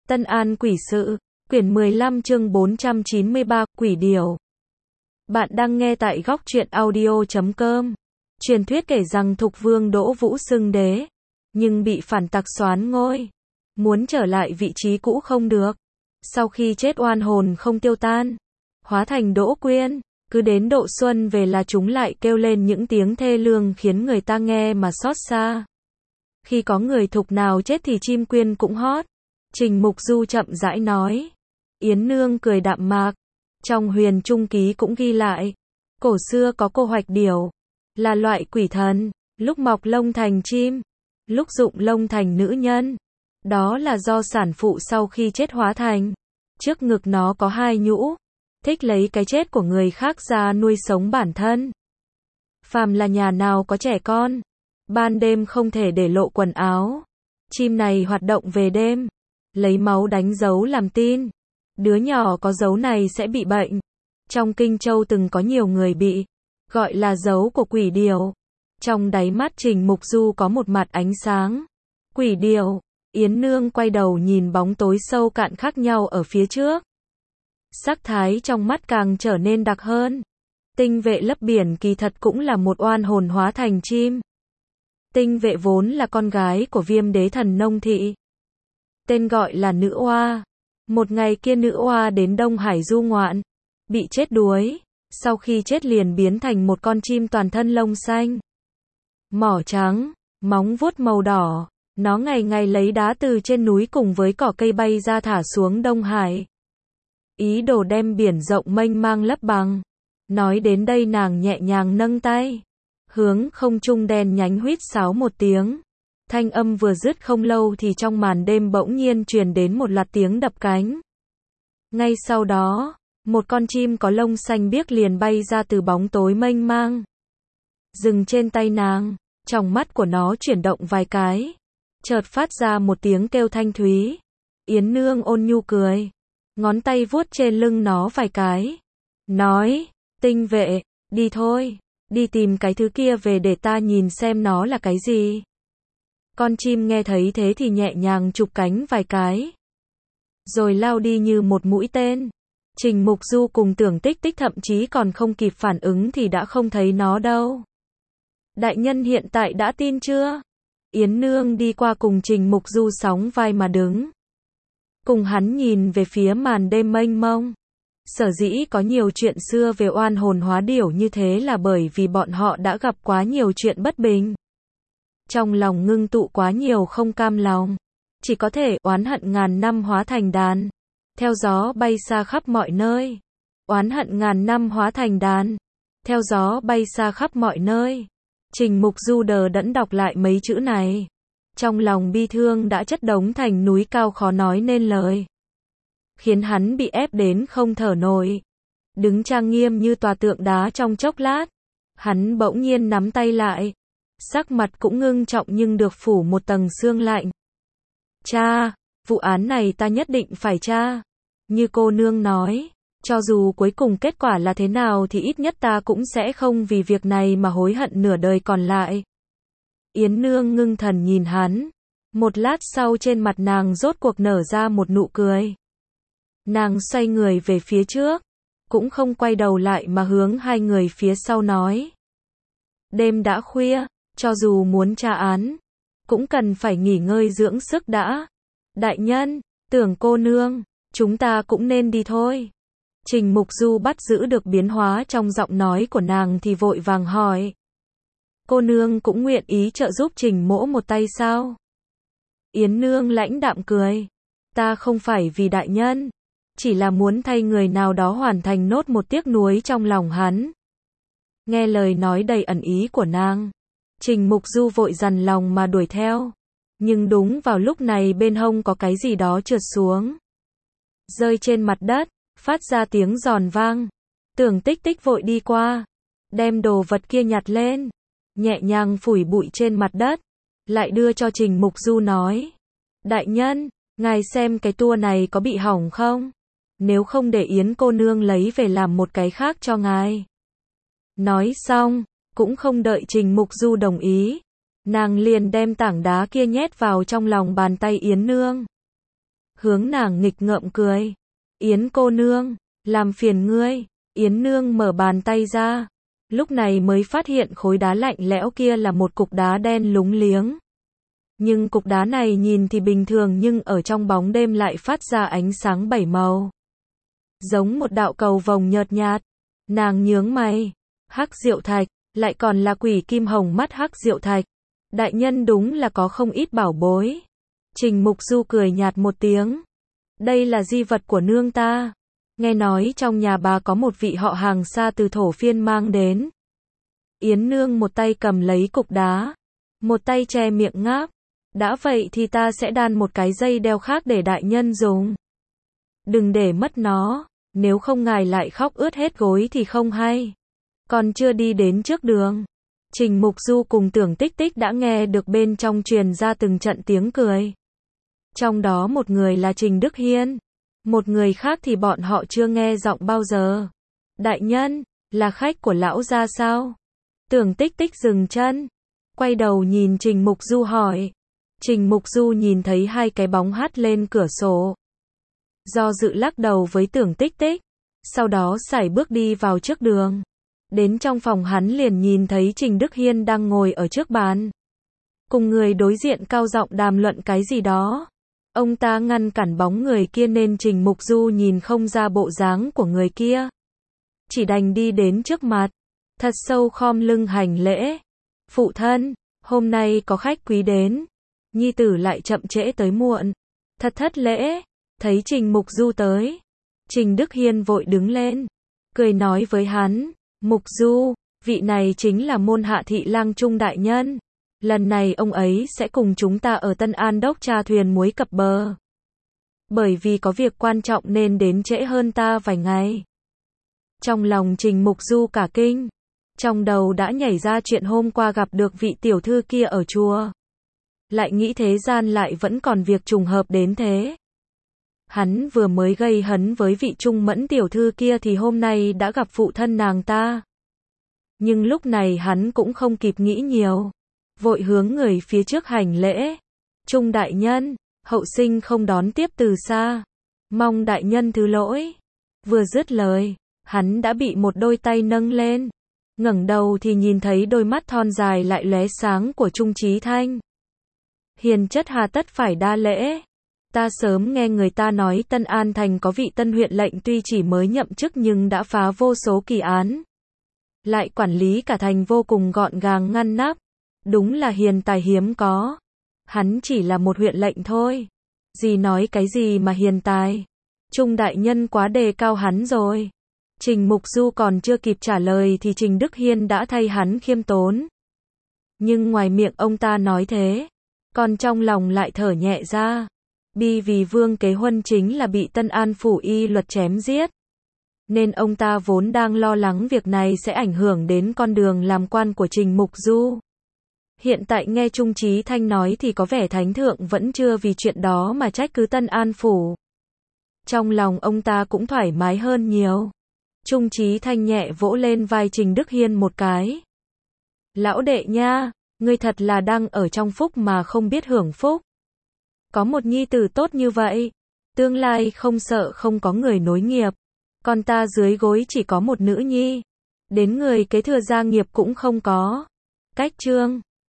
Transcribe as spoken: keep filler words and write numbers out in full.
Tân An Quỷ Sự, quyển mười lăm chương bốn trăm chín mươi ba, Quỷ Điểu. Bạn đang nghe tại góc truyện audio chấm com. Truyền thuyết kể rằng Thục Vương Đỗ Vũ xưng đế, nhưng bị phản tặc soán ngôi. Muốn trở lại vị trí cũ không được. Sau khi chết oan hồn không tiêu tan, hóa thành Đỗ Quyên. Cứ đến độ xuân về là chúng lại kêu lên những tiếng thê lương khiến người ta nghe mà xót xa. Khi có người thục nào chết thì chim quyên cũng hót. Trình Mục Du chậm rãi nói. Yến Nương cười đạm mạc. Trong Huyền Trung Ký cũng ghi lại. Cổ xưa có cô hoạch điểu. Là loại quỷ thần. Lúc mọc lông thành chim. Lúc rụng lông thành nữ nhân. Đó là do sản phụ sau khi chết hóa thành. Trước ngực nó có hai nhũ. Thích lấy cái chết của người khác ra nuôi sống bản thân. Phàm là nhà nào có trẻ con, ban đêm không thể để lộ quần áo. Chim này hoạt động về đêm, lấy máu đánh dấu làm tin. Đứa nhỏ có dấu này sẽ bị bệnh. Trong Kinh Châu từng có nhiều người bị, gọi là dấu của quỷ điểu. Trong đáy mắt Trình Mục Du có một mặt ánh sáng. Quỷ điểu. Yến Nương quay đầu nhìn bóng tối sâu cạn khác nhau ở phía trước. Sắc thái trong mắt càng trở nên đặc hơn. Tinh Vệ lấp biển kỳ thật cũng là một oan hồn hóa thành chim. Tinh Vệ vốn là con gái của Viêm Đế Thần Nông Thị. Tên gọi là Nữ Oa. Một ngày kia Nữ Oa đến Đông Hải du ngoạn, bị chết đuối. Sau khi chết liền biến thành một con chim toàn thân lông xanh, mỏ trắng, móng vuốt màu đỏ. Nó ngày ngày lấy đá từ trên núi cùng với cỏ cây bay ra thả xuống Đông Hải. Ý đồ đem biển rộng mênh mang lấp bằng. Nói đến đây nàng nhẹ nhàng nâng tay, hướng không trung đen nhánh huýt sáo một tiếng. Thanh âm vừa dứt không lâu thì trong màn đêm bỗng nhiên truyền đến một loạt tiếng đập cánh. Ngay sau đó, một con chim có lông xanh biếc liền bay ra từ bóng tối mênh mang. Dừng trên tay nàng, trong mắt của nó chuyển động vài cái. Chợt phát ra một tiếng kêu thanh thúy. Yến Nương ôn nhu cười, ngón tay vuốt trên lưng nó vài cái. Nói, Tinh Vệ, đi thôi, đi tìm cái thứ kia về để ta nhìn xem nó là cái gì. Con chim nghe thấy thế thì nhẹ nhàng chụp cánh vài cái, rồi lao đi như một mũi tên. Trình Mục Du cùng Tưởng Tích Tích thậm chí còn không kịp phản ứng thì đã không thấy nó đâu. Đại nhân hiện tại đã tin chưa? Yến Nương đi qua cùng Trình Mục Du sóng vai mà đứng. Cùng hắn nhìn về phía màn đêm mênh mông. Sở dĩ có nhiều chuyện xưa về oan hồn hóa điểu như thế là bởi vì bọn họ đã gặp quá nhiều chuyện bất bình. Trong lòng ngưng tụ quá nhiều không cam lòng. Chỉ có thể oán hận ngàn năm hóa thành đàn. Theo gió bay xa khắp mọi nơi. Oán hận ngàn năm hóa thành đàn. Theo gió bay xa khắp mọi nơi. Trình Mục Du đờ đẫn đọc lại mấy chữ này. Trong lòng bi thương đã chất đống thành núi cao khó nói nên lời. Khiến hắn bị ép đến không thở nổi. Đứng trang nghiêm như tòa tượng đá trong chốc lát. Hắn bỗng nhiên nắm tay lại. Sắc mặt cũng ngưng trọng nhưng được phủ một tầng sương lạnh. Cha, vụ án này ta nhất định phải tra. Như cô nương nói, cho dù cuối cùng kết quả là thế nào thì ít nhất ta cũng sẽ không vì việc này mà hối hận nửa đời còn lại. Yến Nương ngưng thần nhìn hắn. Một lát sau trên mặt nàng rốt cuộc nở ra một nụ cười. Nàng xoay người về phía trước, cũng không quay đầu lại mà hướng hai người phía sau nói. Đêm đã khuya, cho dù muốn tra án, cũng cần phải nghỉ ngơi dưỡng sức đã. Đại nhân, Tưởng cô nương, chúng ta cũng nên đi thôi. Trình Mục Du bắt giữ được biến hóa trong giọng nói của nàng thì vội vàng hỏi. Cô nương cũng nguyện ý trợ giúp Trình mỗ một tay sao? Yến Nương lãnh đạm cười. Ta không phải vì đại nhân, chỉ là muốn thay người nào đó hoàn thành nốt một tiếc nuối trong lòng hắn. Nghe lời nói đầy ẩn ý của nàng, Trình Mục Du vội dằn lòng mà đuổi theo. Nhưng đúng vào lúc này bên hông có cái gì đó trượt xuống, rơi trên mặt đất, phát ra tiếng giòn vang. Tưởng Tích Tích vội đi qua, đem đồ vật kia nhặt lên, nhẹ nhàng phủi bụi trên mặt đất, lại đưa cho Trình Mục Du nói. Đại nhân, ngài xem cái tua này có bị hỏng không? Nếu không để Yến cô nương lấy về làm một cái khác cho ngài. Nói xong, cũng không đợi Trình Mục Du đồng ý, nàng liền đem tảng đá kia nhét vào trong lòng bàn tay Yến Nương. hướng nàng nghịch ngợm cười. Yến cô nương, làm phiền ngươi. Yến nương mở bàn tay ra. Lúc này mới phát hiện khối đá lạnh lẽo kia là một cục đá đen lúng liếng. Nhưng cục đá này nhìn thì bình thường nhưng ở trong bóng đêm lại phát ra ánh sáng bảy màu. Giống một đạo cầu vồng nhợt nhạt. Nàng nhướng mày. Hắc Diệu Thạch, lại còn là quỷ kim hồng mắt Hắc Diệu Thạch. Đại nhân đúng là có không ít bảo bối. Trình Mục Du cười nhạt một tiếng. Đây là di vật của nương ta. Nghe nói trong nhà bà có một vị họ hàng xa từ thổ phiên mang đến. Yến nương một tay cầm lấy cục đá, một tay che miệng ngáp. Đã vậy thì ta sẽ đan một cái dây đeo khác để đại nhân dùng. Đừng để mất nó, nếu không ngài lại khóc ướt hết gối thì không hay. Còn chưa đi đến trước đường, Trình Mục Du cùng Tưởng Tích Tích đã nghe được bên trong truyền ra từng trận tiếng cười. Trong đó một người là Trình Đức Hiên, một người khác thì bọn họ chưa nghe giọng bao giờ. Đại nhân, là khách của lão gia sao? Tưởng Tích Tích dừng chân, quay đầu nhìn Trình Mục Du hỏi. Trình Mục Du nhìn thấy hai cái bóng hắt lên cửa sổ. Do dự lắc đầu với Tưởng Tích Tích, sau đó sải bước đi vào trước đường. Đến trong phòng hắn liền nhìn thấy Trình Đức Hiên đang ngồi ở trước bàn. Cùng người đối diện cao giọng đàm luận cái gì đó. Ông ta ngăn cản bóng người kia nên Trình Mục Du nhìn không ra bộ dáng của người kia. Chỉ đành đi đến trước mặt, thật sâu khom lưng hành lễ. Phụ thân, hôm nay có khách quý đến. Nhi tử lại chậm trễ tới muộn. Thật thất lễ. Thấy Trình Mục Du tới, Trình Đức Hiên vội đứng lên, cười nói với hắn. Mục Du, vị này chính là môn hạ thị lang trung đại nhân. Lần này ông ấy sẽ cùng chúng ta ở Tân An đốc tra thuyền muối cập bờ. Bởi vì có việc quan trọng nên đến trễ hơn ta vài ngày. Trong lòng Trình Mục Du cả kinh. Trong đầu đã nhảy ra chuyện hôm qua gặp được vị tiểu thư kia ở chùa. Lại nghĩ thế gian lại vẫn còn việc trùng hợp đến thế. Hắn vừa mới gây hấn với vị Trung Mẫn tiểu thư kia thì hôm nay đã gặp phụ thân nàng ta. Nhưng lúc này hắn cũng không kịp nghĩ nhiều. Vội hướng người phía trước hành lễ. Trung đại nhân, hậu sinh không đón tiếp từ xa. Mong đại nhân thứ lỗi. Vừa dứt lời, hắn đã bị một đôi tay nâng lên. Ngẩng đầu thì nhìn thấy đôi mắt thon dài lại lóe sáng của Trung Chí Thanh. Hiền chất hà tất phải đa lễ. Ta sớm nghe người ta nói Tân An Thành có vị tân huyện lệnh tuy chỉ mới nhậm chức nhưng đã phá vô số kỳ án. Lại quản lý cả thành vô cùng gọn gàng ngăn nắp. Đúng là hiền tài hiếm có. Hắn chỉ là một huyện lệnh thôi. Gì nói cái gì mà hiền tài. Trung đại nhân quá đề cao hắn rồi. Trình Mục Du còn chưa kịp trả lời thì Trình Đức Hiên đã thay hắn khiêm tốn. Nhưng ngoài miệng ông ta nói thế, còn trong lòng lại thở nhẹ ra. Bi vì Vương Kế Huân chính là bị Tân An phủ y luật chém giết. Nên ông ta vốn đang lo lắng việc này sẽ ảnh hưởng đến con đường làm quan của Trình Mục Du. Hiện tại nghe Trung Chí Thanh nói thì có vẻ thánh thượng vẫn chưa vì chuyện đó mà trách cứ Tân An phủ. Trong lòng ông ta cũng thoải mái hơn nhiều. Trung Chí Thanh nhẹ vỗ lên vai Trình Đức Hiên một cái. Lão đệ nha, ngươi thật là đang ở trong phúc mà không biết hưởng phúc. Có một nhi tử tốt như vậy, tương lai không sợ không có người nối nghiệp. Còn ta dưới gối chỉ có một nữ nhi, đến người kế thừa gia nghiệp cũng không có. Cách chương